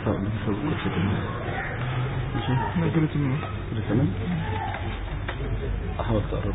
أحاول تقرب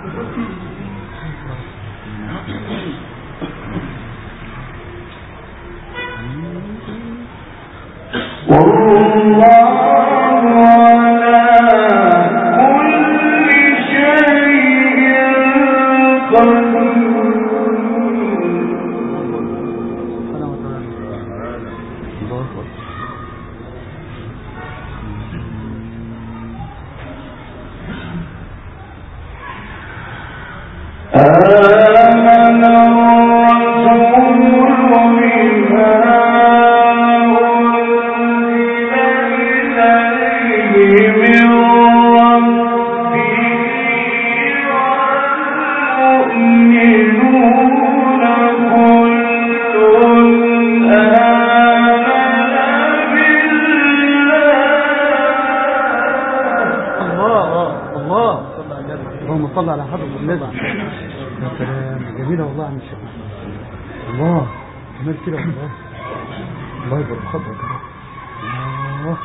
صلى على حضرة النبي. يا سلام، جميلة والله عن الشيخ. الله جمال كده والله. الله يبارك خطرك يا رب.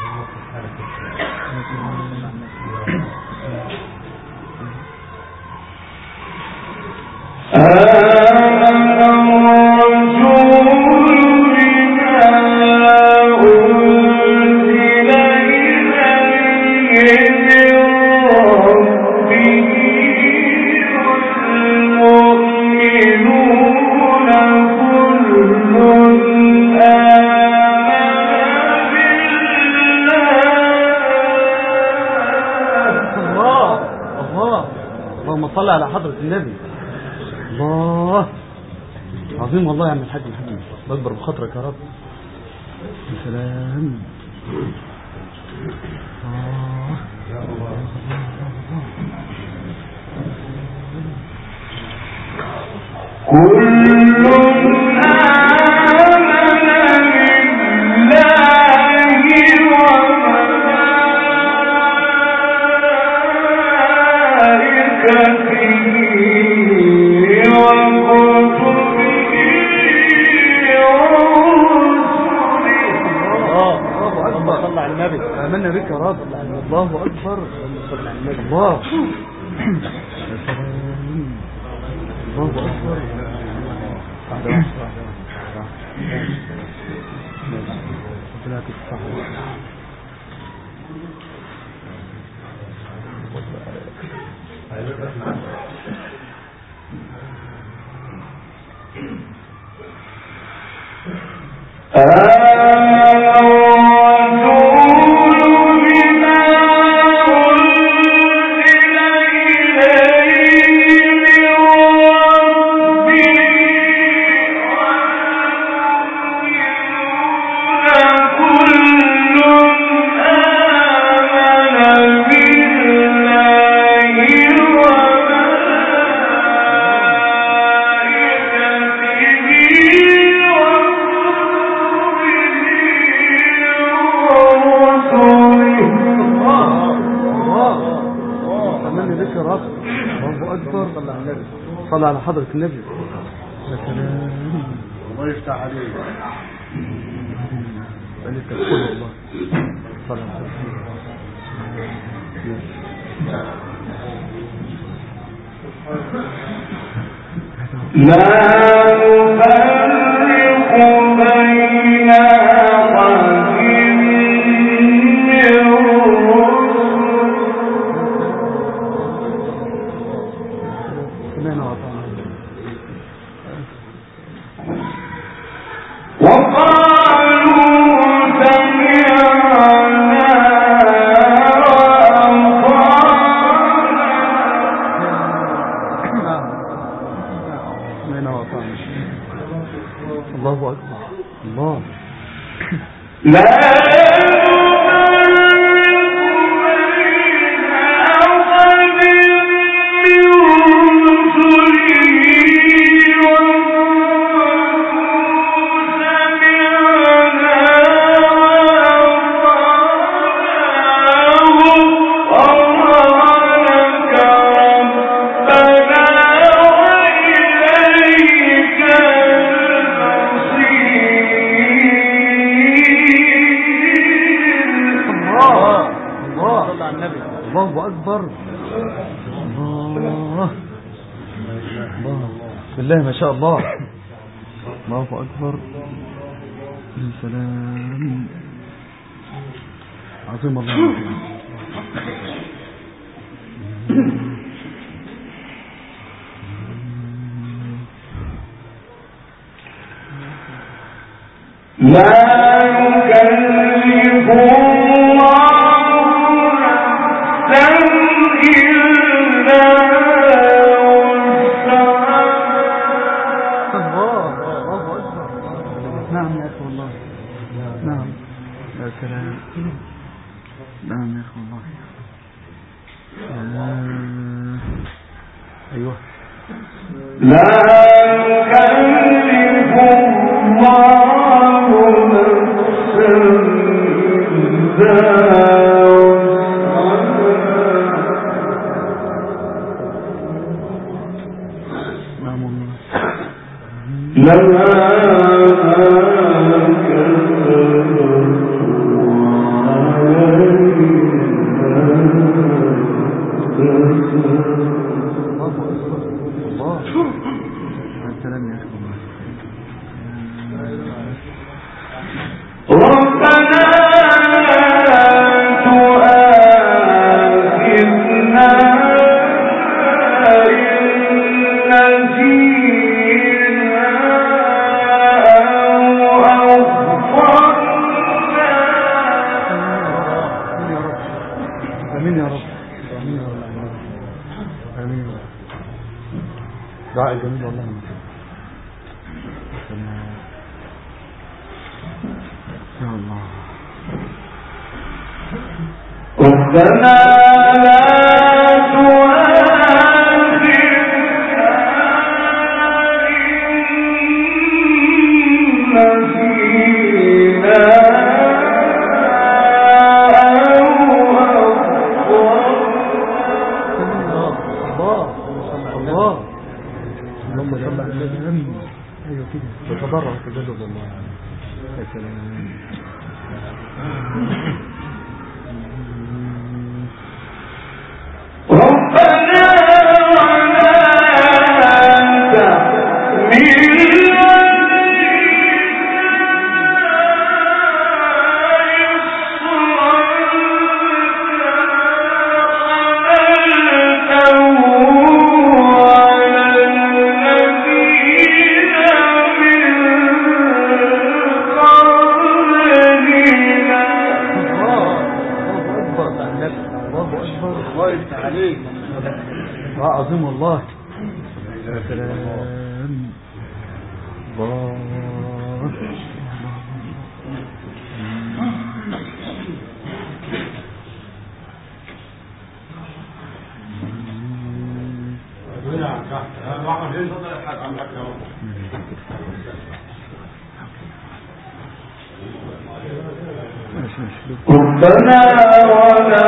صلى على حضرة النبي. الله عظيم والله يا عم الحاج محمد، بكبر بخاطرك يا رب. يا سلام. آمنا بك يا رب. الله أكبر. الله. الله أكبر. صلى على حضرة النبي. يا سلام، الله يفتح عليك. بقالي تقول والله. صلى على حضرة النبي. لا نفرق بين أحد الله أكبر. الله لا الله أكبر. الله بالله ما شاء الله. الله أكبر. السلام عظيم الله. لا يكلف الله نفسا إلا وسعها. نعم يا أخي والله. نعم يا سلام. نعم يا أخي والله. أيوه. لا يكلف الله نفسا إلا دعاء جميل والله. يا الله. ربنا لا تؤاخذنا إن نسينا ايوه كده تتضرع تجلد الله. يا سلام. ربنا ولا تحمل عظيم والله. يا سلام. الله. ربنا ولا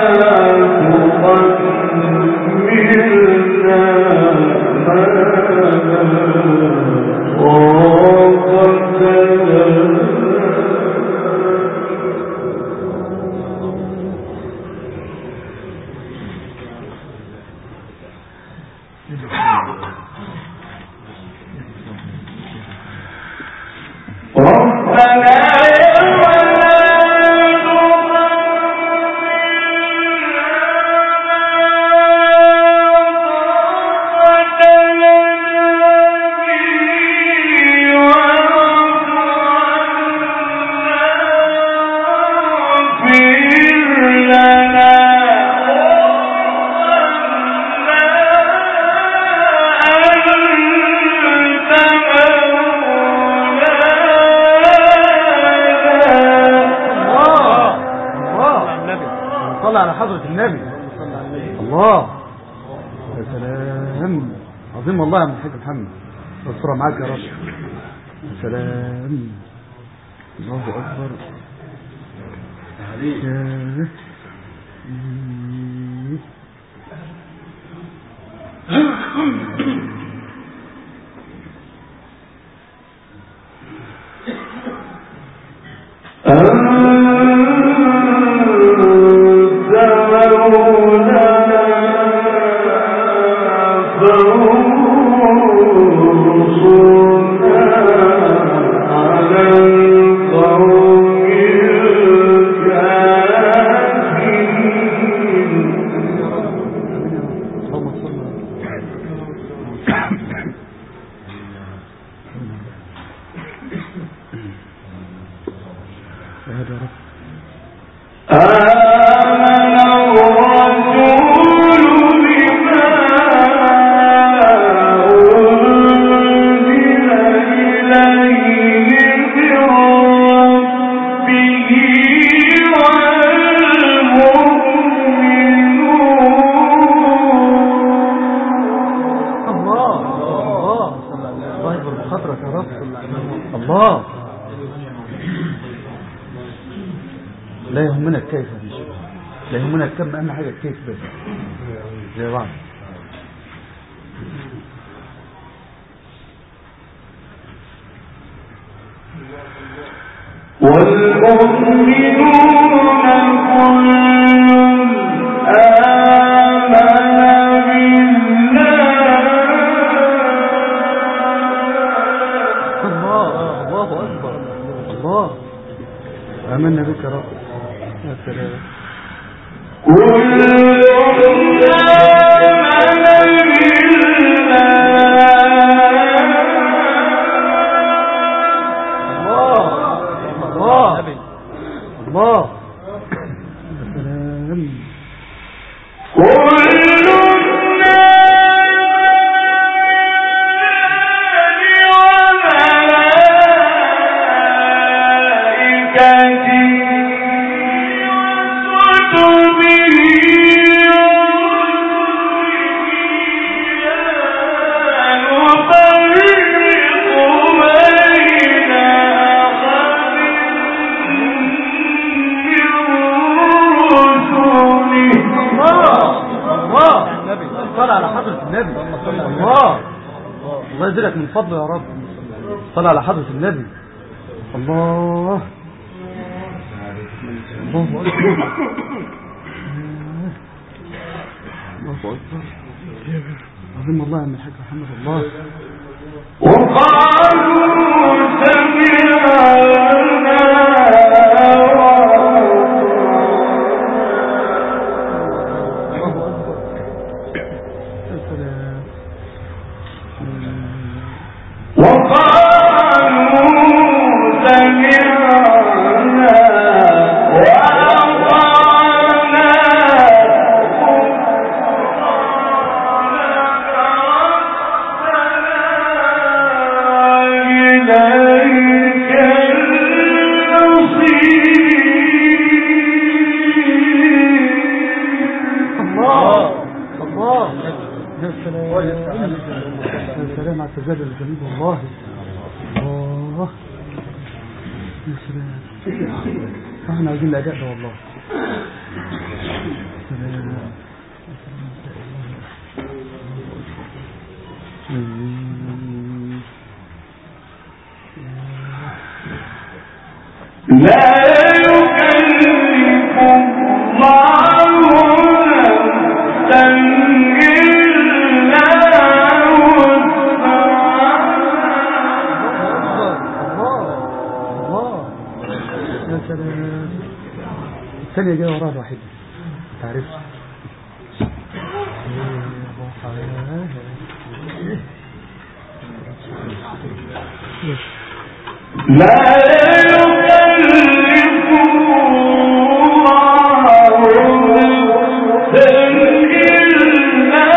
على حضرة النبي. الله. يا سلام. عظيم والله يا محمد محمد. الصورة معاك يا رب. يا سلام. الله أكبر. الكيف مش لا يهمنا الكم، اهم حاجه الكيف بس زي بعض. والمؤمنون آمنا بك يا رب. يا سلام. الله الله يزيدك من فضله يا رب. صل على حضرة النبي. الله الله أكبر الله أكبر. عظيم الله يا الحاج محمد. الله وقالوا سمعنا السجادة الجميل. والله الله يا سلام. احنا عايزين الأداء ده والله. سلام لا يكلف الله نفسا الثانية جاية وراها الواحدة تعرفش. لا يكلف الله نفسا إلا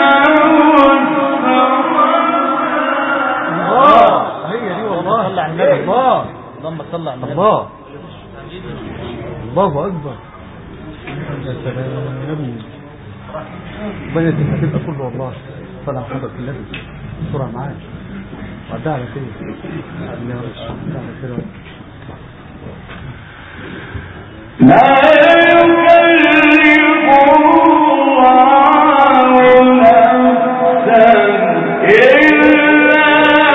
وسعها. هي دي والله. صلى على النبي. الله اللهم صل على النبي. الله الله أكبر. يا سلام. ربنا يتكلم كله والله. صلى على حضرة النبي بسرعة معاك وعدها على خير. لا يكلف الله نفسا إلا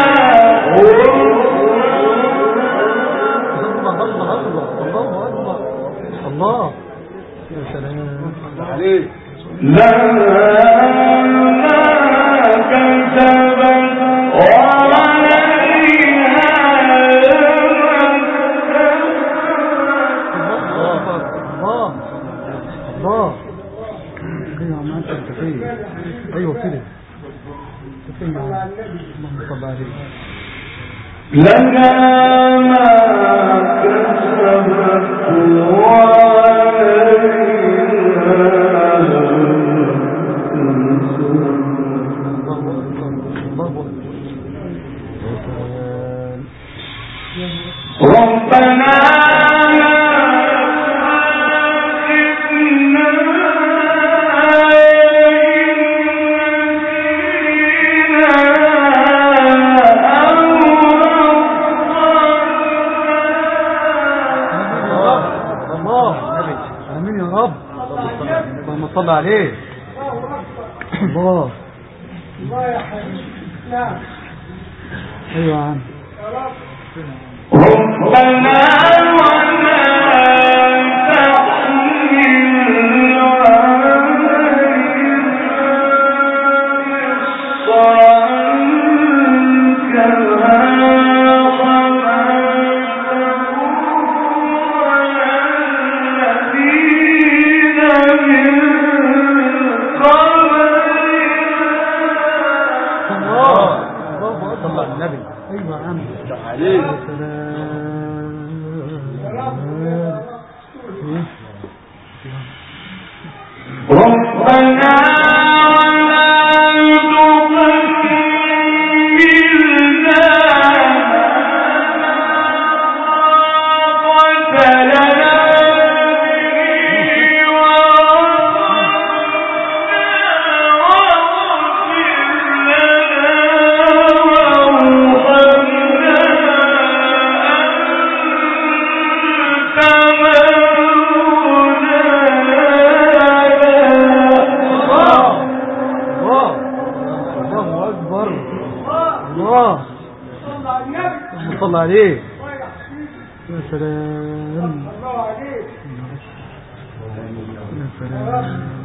الله. يا سلام عليك. لا كسبت وعليها الله الله. ايوه ما انت فين؟ ايوه كده فين؟ اللهم صل عليه. لنا ما كسبت ربنا صلى عليه. الله الله يا حبيبي. نعم. ايوه يا عم. ربنا صلى عليه. يا سلام. يا سلام.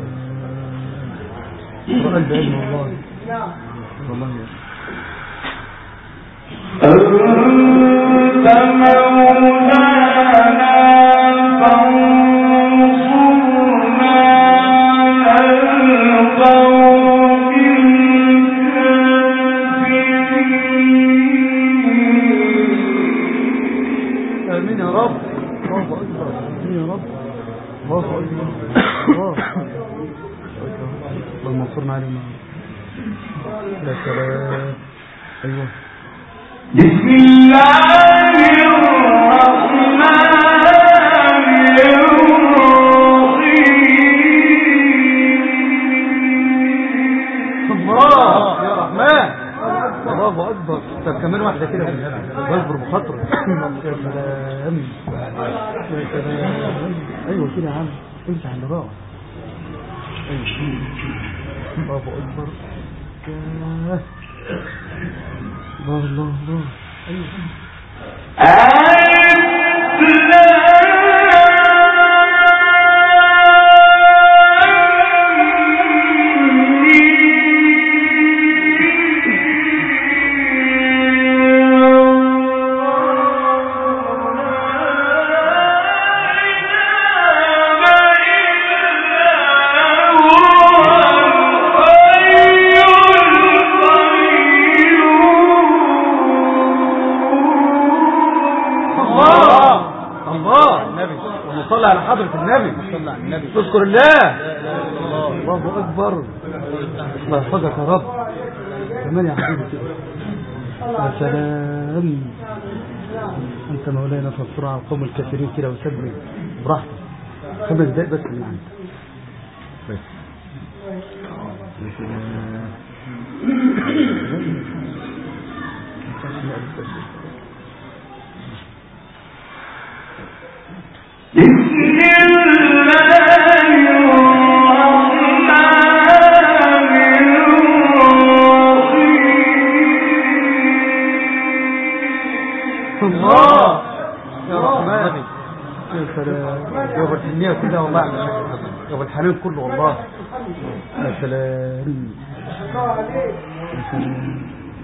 قرآن بعلم والله. والله يا أنت مولانا فانصرنا على القوم الكافرين. آمين يا رب. الله أكبر. آمين يا رب. الله أكبر. الله اللهم انصرنا عليهم. يا سلام. أيوه. بسم الله الرحمن الرحيم. الله يا رحمن. الله أكبر. طب كمان واحدة كده بصبر بخاطرك. يا سلام. يا سلام. أيوه كده يا عم. امسح اللي راح. أيوه. الله أكبر. الله الله الله. أيوه. صلى على حضرة النبي. صلى على النبي. اذكر الله. الله أكبر. الله يحفظك يا رب. كمان يا حبيبي كده. يا سلام. أنت مولانا فانصرنا على القوم الكافرين كده وسبني براحتك. 5 دقايق بس من عندك بس. يا سلام. بسم الله الرحمن الرحيم. الله يا رحمن. يا سلام. يا ابو الدنيا كلها والله. يا ابو الحنان كله والله. يا سلام. يا سلام.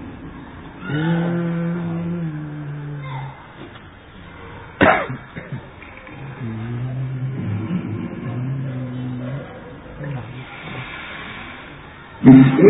بسم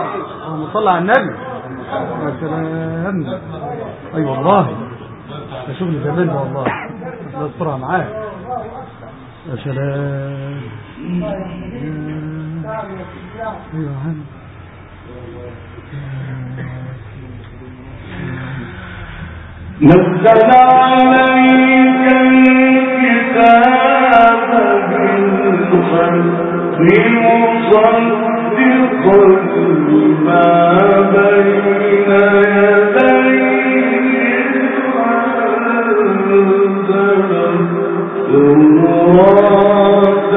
صلى على النبي. يا سلام. اي والله. يا شغل زمان ده والله. الله يسترها معاك يا سلام. ايوه يا عم. نزل عليك الكتاب بالحق مصدقا لما بين يديه وأنزل التوراة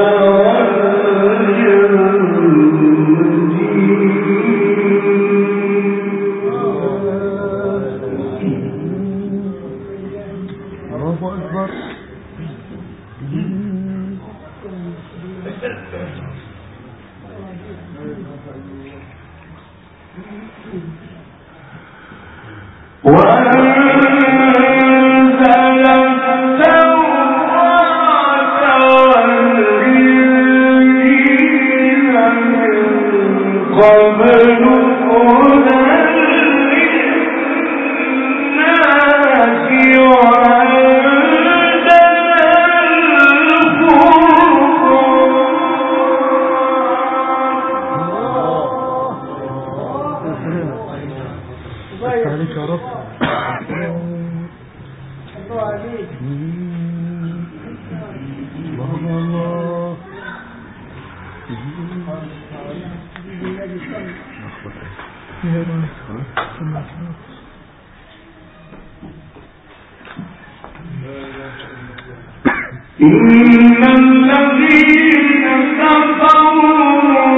إن الذين كفروا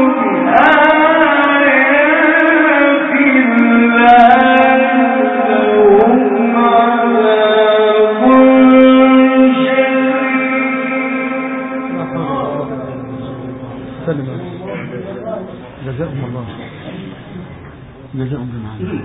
بآيات الله لهم عذاب شديد. جزاهم الله جزاهم بالمعنى.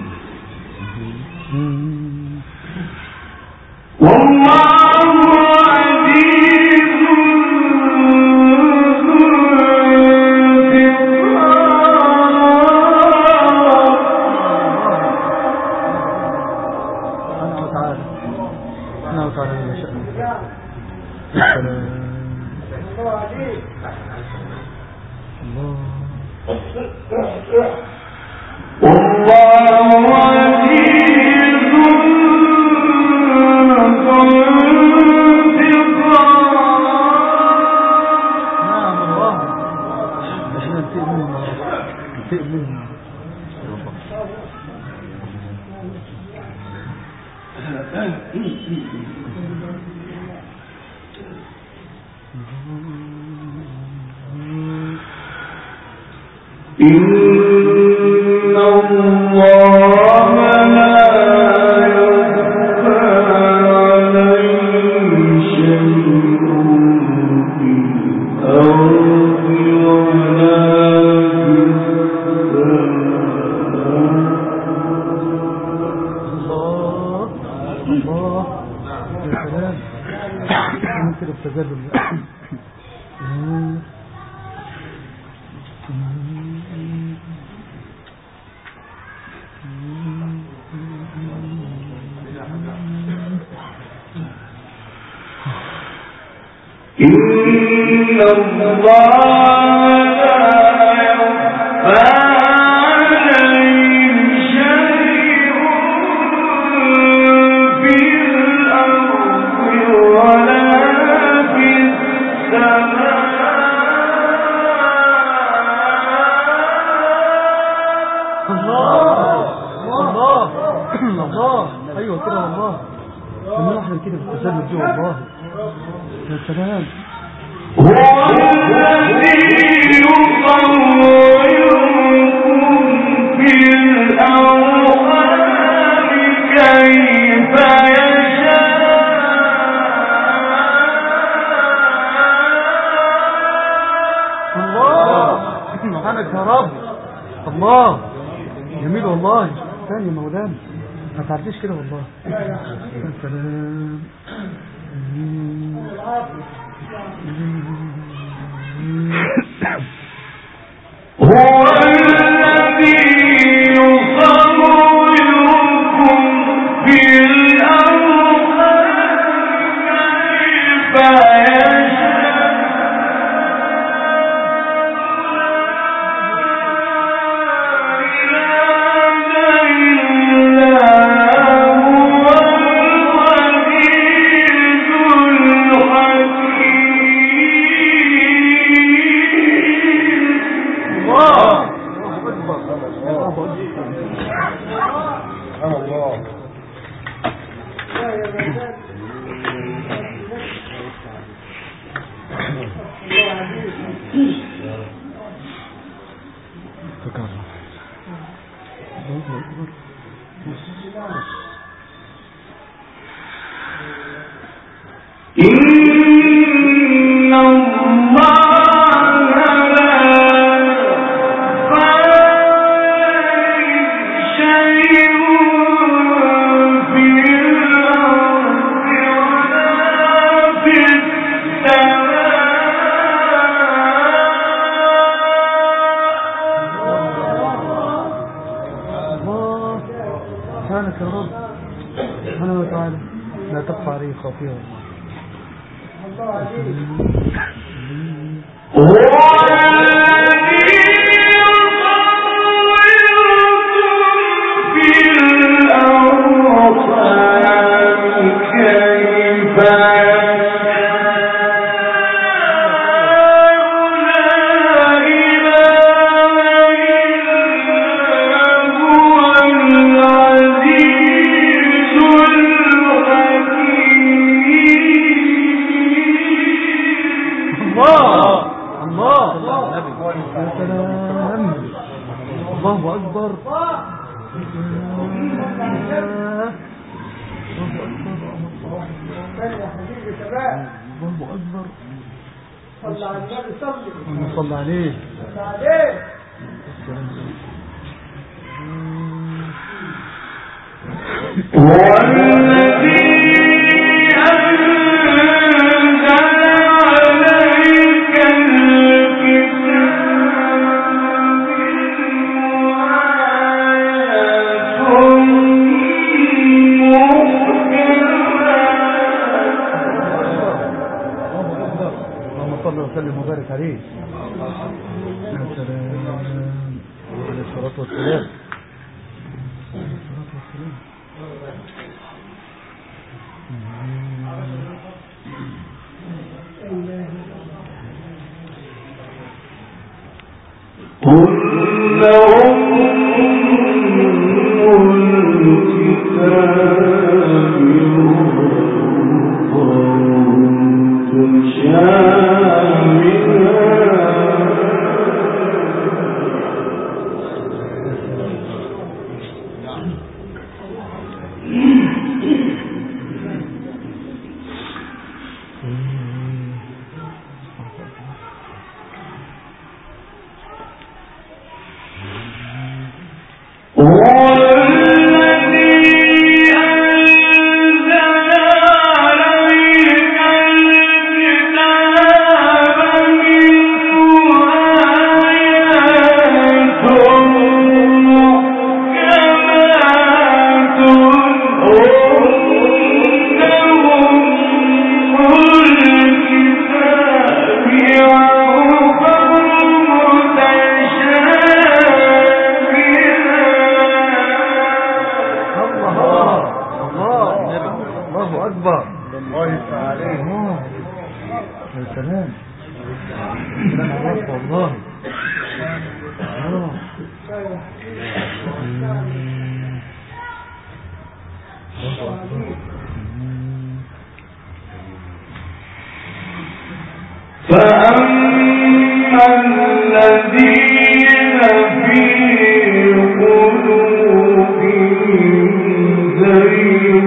إن الله لا يخفى عليه شيء في الأرض ولا في السماء. الله يا سلام. ممكن التجلل. إن الله لا يخفى عليه شيء في الأرض ولا في السماء. الله الله الله. أيوة كده والله. لما نحن كده بالتسلل دي والله. يا سلام. هو الذي يصوركم في الأرحام كيف يشاء. الله سبحانك يا رب. الله جميل والله. ثاني مولانا ما تعديش كده والله. يا سلام. هو الذي يصوركم في الأرحام تكرر. الله أكبر. إن الله سبحانك يا رب سبحانه وتعالى لا تخفى عليه خافية الله أكبر. صلى على النبي صلى عليه. وسلم وبارك عليه. يا سلام عليه الصلاة والسلام. فأما الذين في قلوبهم زيغ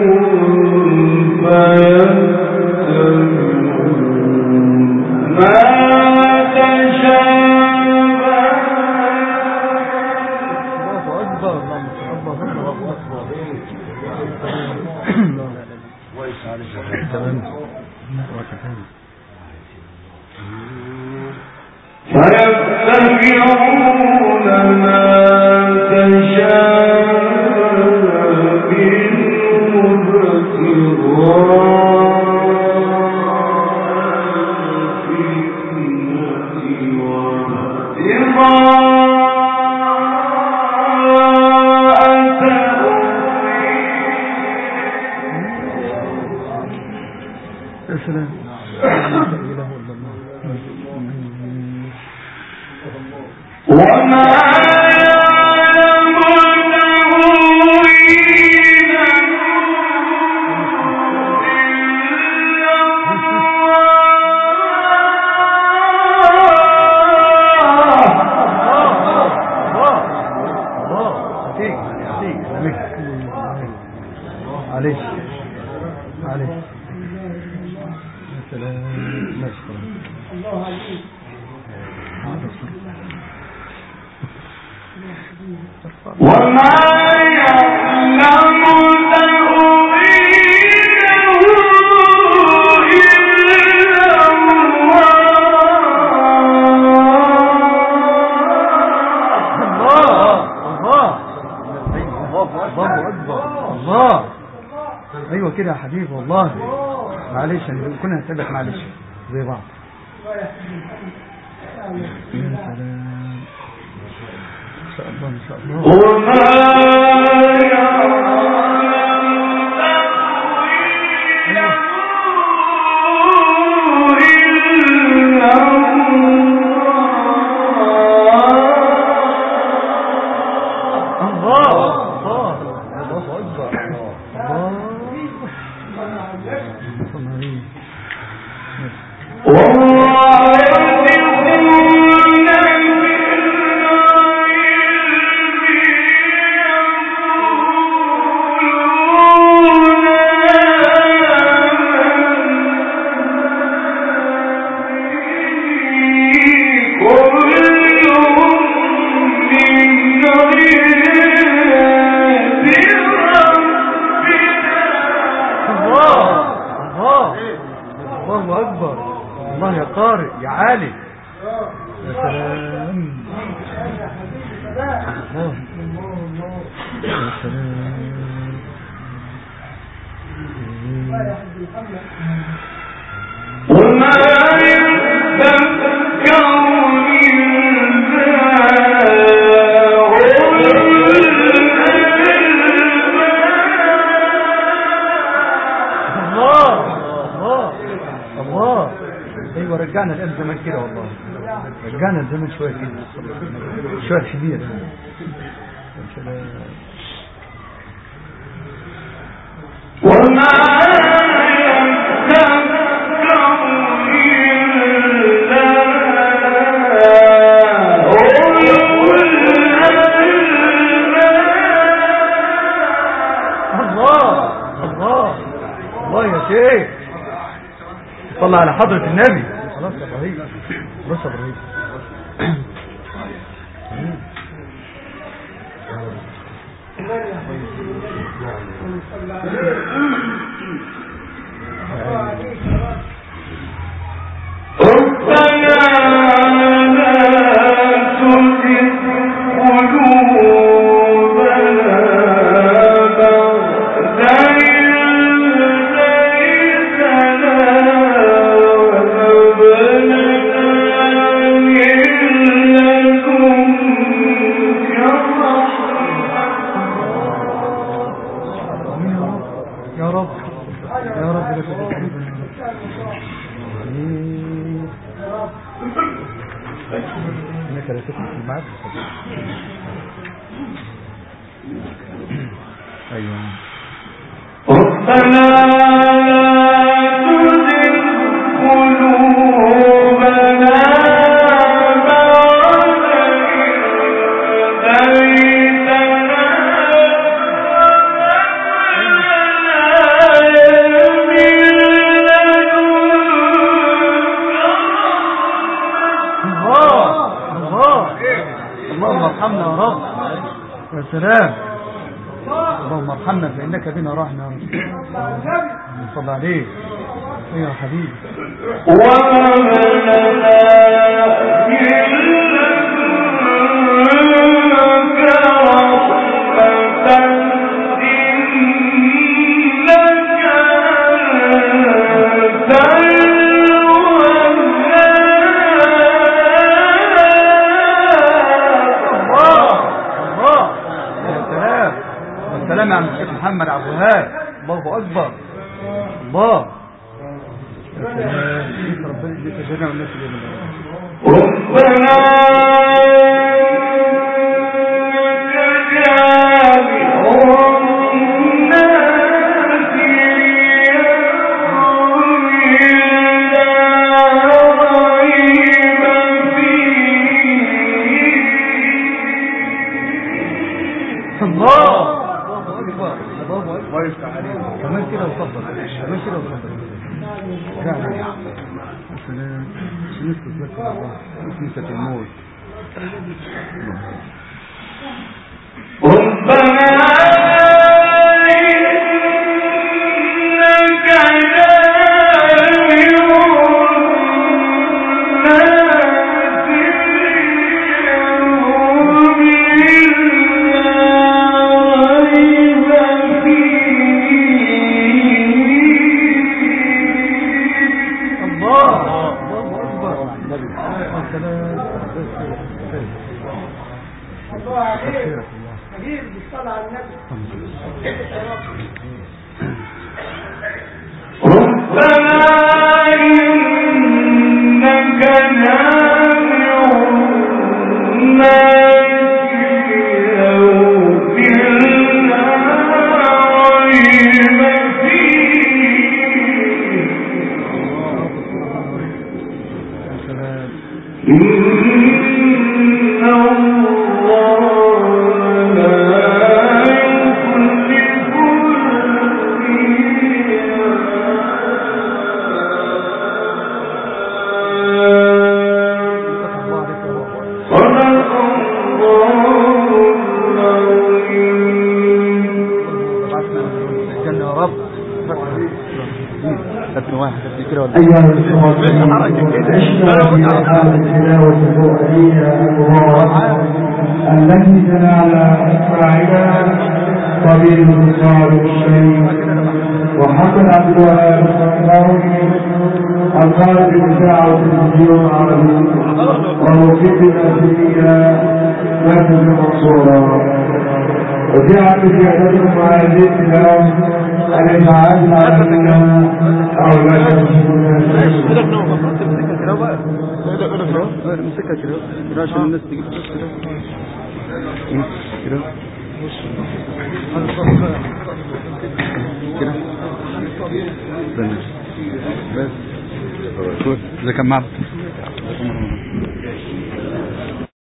فيتبعون ما تشابه. الله أكبر. فيتبعون ما تشابه منه ابتغاء الفتنة وابتغاء تأويله. يا سلام. وما ماشي الله عليك. وما يعلم تأويله إلا الله أكبر. الله. أيوة كده يا حبيبي والله. معلش كنا هنتبع معلش زي بعض. يا سلام. إن شاء الله إن شاء الله. وما الله أكبر. الله يا قارئ يا عالي. يا سلام. الله يا سلام. وما يذكر ايوه رجعنا الان زمان كده والله. رجعنا الزمن شويه كده شويه كبير. وما الله يا شيخ صلى على حضرة النبي. خلاص يا ابراهيم. بص يا ابراهيم. ايوه ربنا اللهم ارحمنا يا رب. يا سلام. اللهم ارحمنا فإنك بنا رحمة يا رب. صلى عليه. ايوه يا حبيبي. السلام على الشيخ محمد عبد الوهاب. الله اكبر. الله يا سلام. ربنا يجزانا والناس اللي ربنا كمان كده وصدق. كمان كده وصدق. سلام نسكت لك الله نسكت الموت أيها الإخوة اشترك في هذه التلاوة القرآنية المباركة التي تنال فاعلها طبيب صالح الشيخ وحسن عبد الوهاب القائد بتاع التلفزيون العربي وموقفنا فيها نفذ منصورا وجاء بزيادتكم هذه التلاوة الإبعاد العالمين أو لا بس كان معك